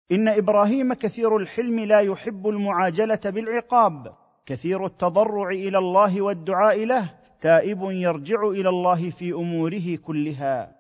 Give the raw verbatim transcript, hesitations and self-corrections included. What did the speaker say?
ان ابراهيم كثير الحلم لا يحب المعاجله بالعقاب، كثير التضرع الى الله والدعاء له، تائب يرجع الى الله في اموره كلها.